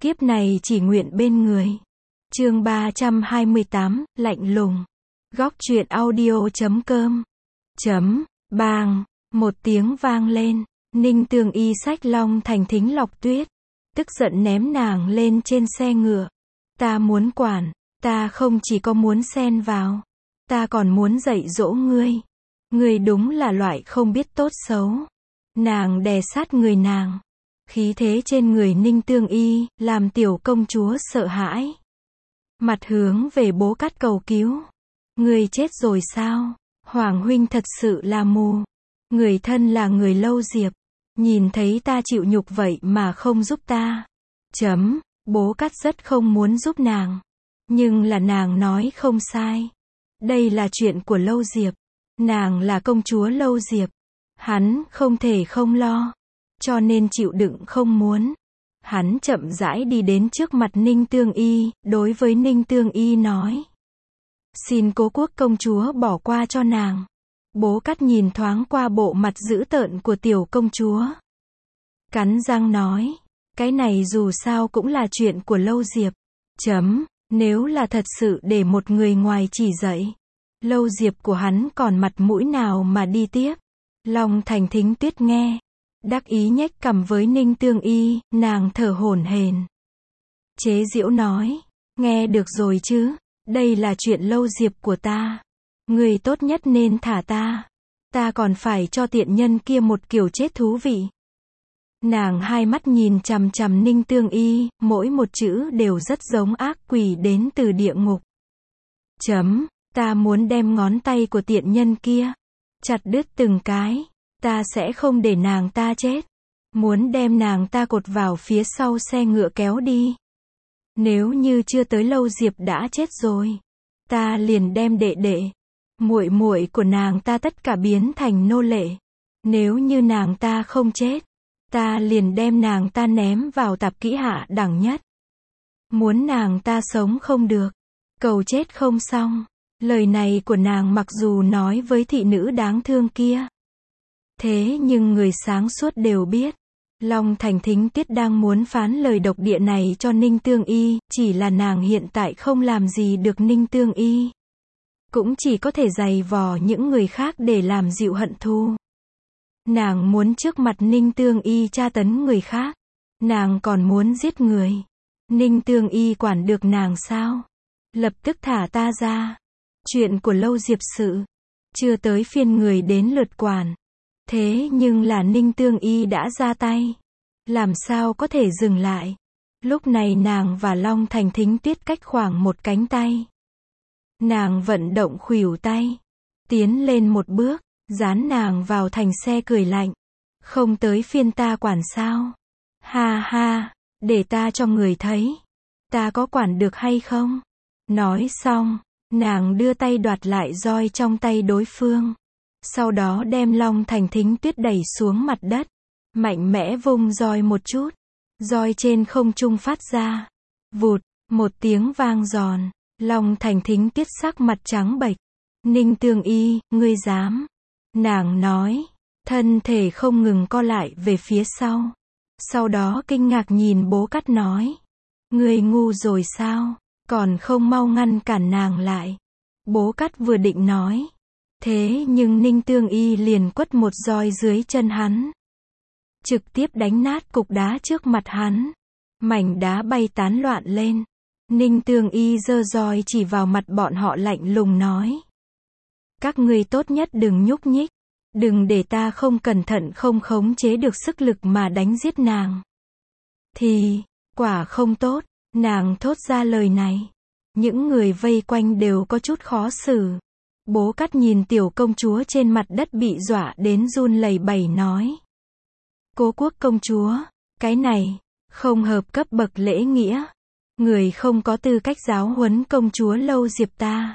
Kiếp này chỉ nguyện bên người. Chương 328, lạnh lùng. Góc truyện audio.com. Bang, một tiếng vang lên. Ninh Tương Y xách Long Thành Thính Lọc Tuyết, tức giận ném nàng lên trên xe ngựa. Ta muốn quản, ta không chỉ có muốn xen vào, ta còn muốn dạy dỗ ngươi. Ngươi đúng là loại không biết tốt xấu. Nàng đè sát người nàng. Khí thế trên người Ninh Tương Y, làm tiểu công chúa sợ hãi. Mặt hướng về Bố Cát cầu cứu. Ngươi chết rồi sao? Hoàng huynh thật sự là mù. Người thân là người Lâu Diệp. Nhìn thấy ta chịu nhục vậy mà không giúp ta. Bố Cát rất không muốn giúp nàng. Nhưng là nàng nói không sai. Đây là chuyện của Lâu Diệp. Nàng là công chúa Lâu Diệp. Hắn không thể không lo. Cho nên chịu đựng không muốn. Hắn chậm rãi đi đến trước mặt Ninh Tương Y, đối với Ninh Tương Y nói. Xin Cố Quốc công chúa bỏ qua cho nàng. Bố Cát nhìn thoáng qua bộ mặt dữ tợn của tiểu công chúa. Cắn răng nói. Cái này dù sao cũng là chuyện của Lâu Diệp. Nếu là thật sự để một người ngoài chỉ dạy, Lâu Diệp của hắn còn mặt mũi nào mà đi tiếp. Long Thành Thính Tuyết nghe. Đắc ý nhếch cằm với Ninh Tương Y, nàng thở hổn hển. Chế giễu nói. Nghe được rồi chứ, đây là chuyện Lâu Diệp của ta. Người tốt nhất nên thả ta. Ta còn phải cho tiện nhân kia một kiểu chết thú vị. Nàng hai mắt nhìn chằm chằm Ninh Tương Y, mỗi một chữ đều rất giống ác quỷ đến từ địa ngục. Ta muốn đem ngón tay của tiện nhân kia chặt đứt từng cái. Ta sẽ không để nàng ta chết. Muốn đem nàng ta cột vào phía sau xe ngựa kéo đi. Nếu như chưa tới Lâu Diệp đã chết rồi, ta liền đem đệ đệ, muội muội của nàng ta tất cả biến thành nô lệ. Nếu như nàng ta không chết, ta liền đem nàng ta ném vào tạp kỹ hạ đẳng nhất. Muốn nàng ta sống không được, cầu chết không xong. Lời này của nàng mặc dù nói với thị nữ đáng thương kia. Thế nhưng người sáng suốt đều biết. Long Thành Thính Tuyết đang muốn phán lời độc địa này cho Ninh Tương Y, chỉ là nàng hiện tại không làm gì được Ninh Tương Y. Cũng chỉ có thể giày vò những người khác để làm dịu hận thù. Nàng muốn trước mặt Ninh Tương Y tra tấn người khác. Nàng còn muốn giết người. Ninh Tương Y quản được nàng sao? Lập tức thả ta ra. Chuyện của Lâu Diệp sự. Chưa tới phiên người đến lượt quản. Thế nhưng là Ninh Tương Y đã ra tay. Làm sao có thể dừng lại. Lúc này nàng và Long Thành Thính Tuyết cách khoảng một cánh tay. Nàng vận động khuỷu tay. Tiến lên một bước, dán nàng vào thành xe cười lạnh. Không tới phiên ta quản sao? Ha ha, để ta cho người thấy. Ta có quản được hay không? Nói xong, nàng đưa tay đoạt lại roi trong tay đối phương. Sau đó đem Long Thành Thính Tuyết đẩy xuống mặt đất. Mạnh mẽ vung roi một chút. Roi trên không trung phát ra. Vụt, một tiếng vang giòn. Long Thành Thính Tuyết sắc mặt trắng bệch. Ninh Tương Y, ngươi dám. Nàng nói. Thân thể không ngừng co lại về phía sau. Sau đó kinh ngạc nhìn Bố Cát nói. Ngươi ngu rồi sao? Còn không mau ngăn cản nàng lại. Bố Cát vừa định nói. Thế nhưng Ninh Tương Y liền quất một roi dưới chân hắn. Trực tiếp đánh nát cục đá trước mặt hắn. Mảnh đá bay tán loạn lên. Ninh Tương Y giơ roi chỉ vào mặt bọn họ lạnh lùng nói. Các ngươi tốt nhất đừng nhúc nhích. Đừng để ta không cẩn thận không khống chế được sức lực mà đánh giết nàng. Thì, quả không tốt, nàng thốt ra lời này. Những người vây quanh đều có chút khó xử. Bố Cát nhìn tiểu công chúa trên mặt đất bị dọa đến run lẩy bẩy nói. Cố Quốc công chúa, cái này, không hợp cấp bậc lễ nghĩa. Người không có tư cách giáo huấn công chúa Lâu Diệp ta.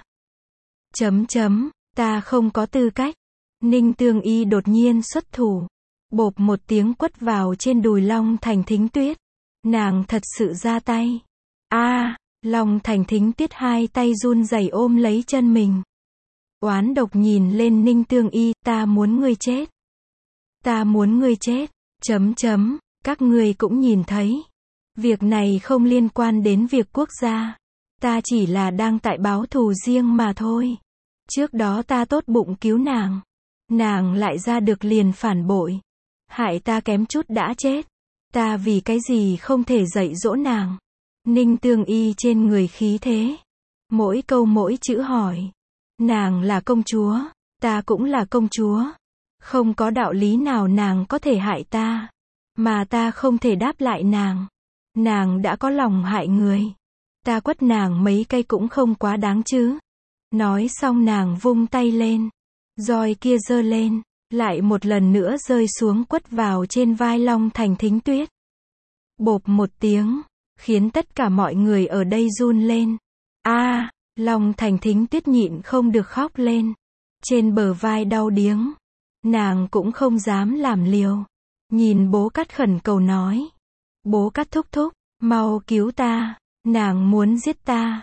Ta không có tư cách. Ninh Tương Y đột nhiên xuất thủ. Bộp một tiếng quất vào trên đùi Long Thành Thính Tuyết. Nàng thật sự ra tay. Long Thành Thính Tuyết hai tay run rẩy ôm lấy chân mình. Oán độc nhìn lên Ninh Tương Y, ta muốn ngươi chết. Ta muốn ngươi chết. Các ngươi cũng nhìn thấy. Việc này không liên quan đến việc quốc gia. Ta chỉ là đang tại báo thù riêng mà thôi. Trước đó ta tốt bụng cứu nàng. Nàng lại ra được liền phản bội. Hại ta kém chút đã chết. Ta vì cái gì không thể dạy dỗ nàng. Ninh Tương Y trên người khí thế. Mỗi câu mỗi chữ hỏi. Nàng là công chúa. Ta cũng là công chúa. Không có đạo lý nào nàng có thể hại ta. Mà ta không thể đáp lại nàng. Nàng đã có lòng hại người. Ta quất nàng mấy cây cũng không quá đáng chứ. Nói xong nàng vung tay lên. Roi kia giơ lên. Lại một lần nữa rơi xuống quất vào trên vai Long Thành Thính Tuyết. Bộp một tiếng. Khiến tất cả mọi người ở đây run lên. Long Thành Thính Tuyết nhịn không được khóc lên. Trên bờ vai đau điếng. Nàng cũng không dám làm liều. Nhìn bố Cát khẩn cầu nói. Bố Cát thúc thúc, mau cứu ta. Nàng muốn giết ta.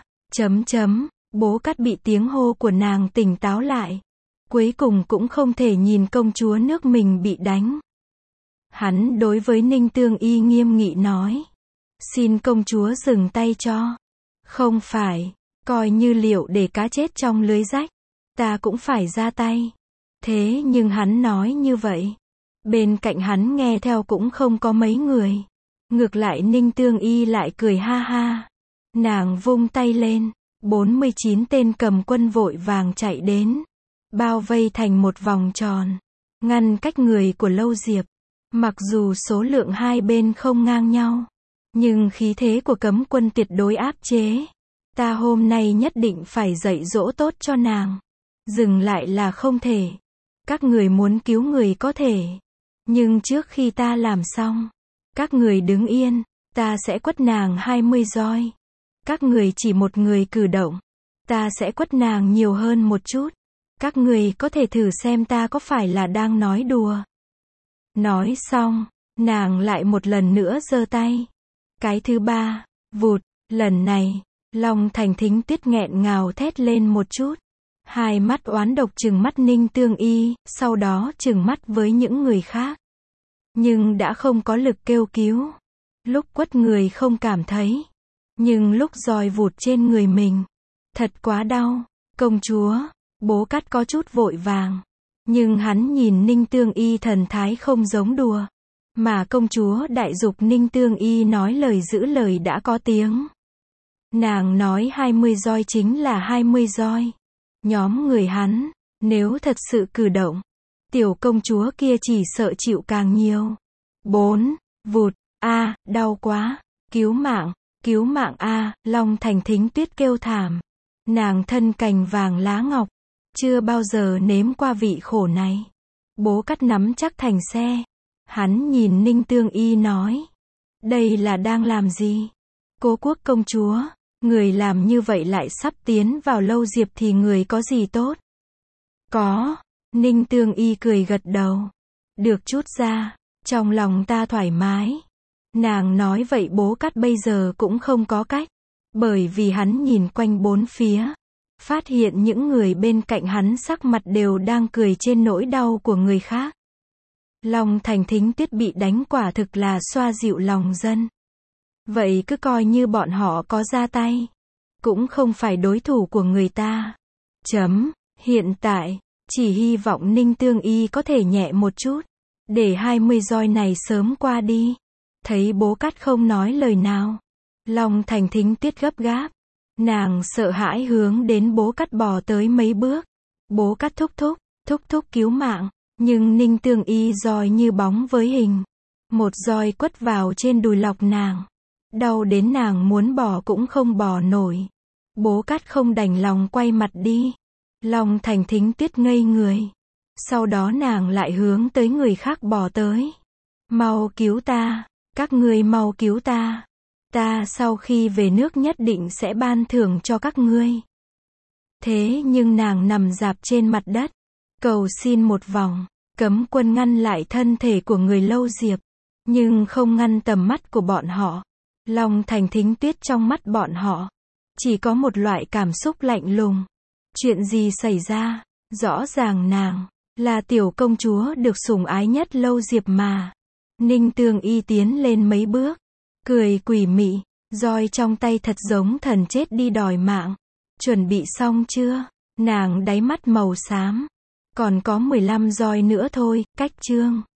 Bố Cát bị tiếng hô của nàng tỉnh táo lại. Cuối cùng cũng không thể nhìn công chúa nước mình bị đánh. Hắn đối với Ninh Tương Y nghiêm nghị nói. Xin công chúa dừng tay cho. Không phải, coi như liệu để cá chết trong lưới rách. Ta cũng phải ra tay. Thế nhưng hắn nói như vậy. Bên cạnh hắn nghe theo cũng không có mấy người. Ngược lại Ninh Tương Y lại cười ha ha. Nàng vung tay lên. 49 tên cầm quân vội vàng chạy đến. Bao vây thành một vòng tròn. Ngăn cách người của Lâu Diệp. Mặc dù số lượng hai bên không ngang nhau. Nhưng khí thế của cấm quân tuyệt đối áp chế. Ta hôm nay nhất định phải dạy dỗ tốt cho nàng. Dừng lại là không thể. Các người muốn cứu người có thể. Nhưng trước khi ta làm xong. Các người đứng yên. Ta sẽ quất nàng 20 roi. Các người chỉ một người cử động. Ta sẽ quất nàng nhiều hơn một chút. Các người có thể thử xem ta có phải là đang nói đùa. Nói xong. Nàng lại một lần nữa giơ tay. Cái thứ ba. Vụt. Lần này. Long Thành Thính Tuyết nghẹn ngào thét lên một chút. Hai mắt oán độc trừng mắt Ninh Tương Y, sau đó trừng mắt với những người khác. Nhưng đã không có lực kêu cứu. Lúc quất người không cảm thấy. Nhưng lúc roi vụt trên người mình. Thật quá đau. Công chúa. Bố Cát có chút vội vàng. Nhưng hắn nhìn Ninh Tương Y thần thái không giống đùa. Mà công chúa đại dục Ninh Tương Y nói lời giữ lời đã có tiếng. Nàng nói 20 roi chính là 20 roi. Nhóm người hắn, nếu thật sự cử động, tiểu công chúa kia chỉ sợ chịu càng nhiều. 4. Vụt. Đau quá. Cứu mạng Long Thành Thính Tuyết kêu thảm. Nàng thân cành vàng lá ngọc. Chưa bao giờ nếm qua vị khổ này. Bố Cát nắm chắc thành xe. Hắn nhìn Ninh Tương Y nói. Đây là đang làm gì? Cố quốc công chúa. Người làm như vậy lại sắp tiến vào Lâu Diệp thì người có gì tốt? Có. Ninh Tương Y cười gật đầu. Được chút ra. Trong lòng ta thoải mái. Nàng nói vậy bố Cát bây giờ cũng không có cách. Bởi vì hắn nhìn quanh bốn phía. Phát hiện những người bên cạnh hắn sắc mặt đều đang cười trên nỗi đau của người khác. Long Thành Thính Tuyết bị đánh quả thực là xoa dịu lòng dân. Vậy cứ coi như bọn họ có ra tay. Cũng không phải đối thủ của người ta. Hiện tại, chỉ hy vọng Ninh Tương Y có thể nhẹ một chút. Để 20 roi này sớm qua đi. Thấy bố Cát không nói lời nào. Long Thành Thính Tuyết gấp gáp. Nàng sợ hãi hướng đến bố Cát bò tới mấy bước. Bố Cát thúc thúc cứu mạng. Nhưng Ninh Tương Y roi như bóng với hình. Một roi quất vào trên đùi lọc nàng. Đau đến nàng muốn bỏ cũng không bỏ nổi. Bố Cát không đành lòng quay mặt đi. Long Thành Thính Tuyết ngây người. Sau đó nàng lại hướng tới người khác bò tới. Mau cứu ta. Các ngươi mau cứu ta. Ta sau khi về nước nhất định sẽ ban thưởng cho các ngươi. Thế nhưng nàng nằm rạp trên mặt đất. Cầu xin một vòng. Cấm quân ngăn lại thân thể của người Lâu Diệp. Nhưng không ngăn tầm mắt của bọn họ. Long Thành Thính Tuyết trong mắt bọn họ. Chỉ có một loại cảm xúc lạnh lùng. Chuyện gì xảy ra? Rõ ràng nàng là tiểu công chúa được sủng ái nhất Lâu Diệp mà. Ninh Tương Y tiến lên mấy bước. cười quỷ mị, roi trong tay thật giống thần chết đi đòi mạng. Chuẩn bị xong chưa? Nàng đáy mắt màu xám. Còn có 15 roi nữa thôi, cách chương.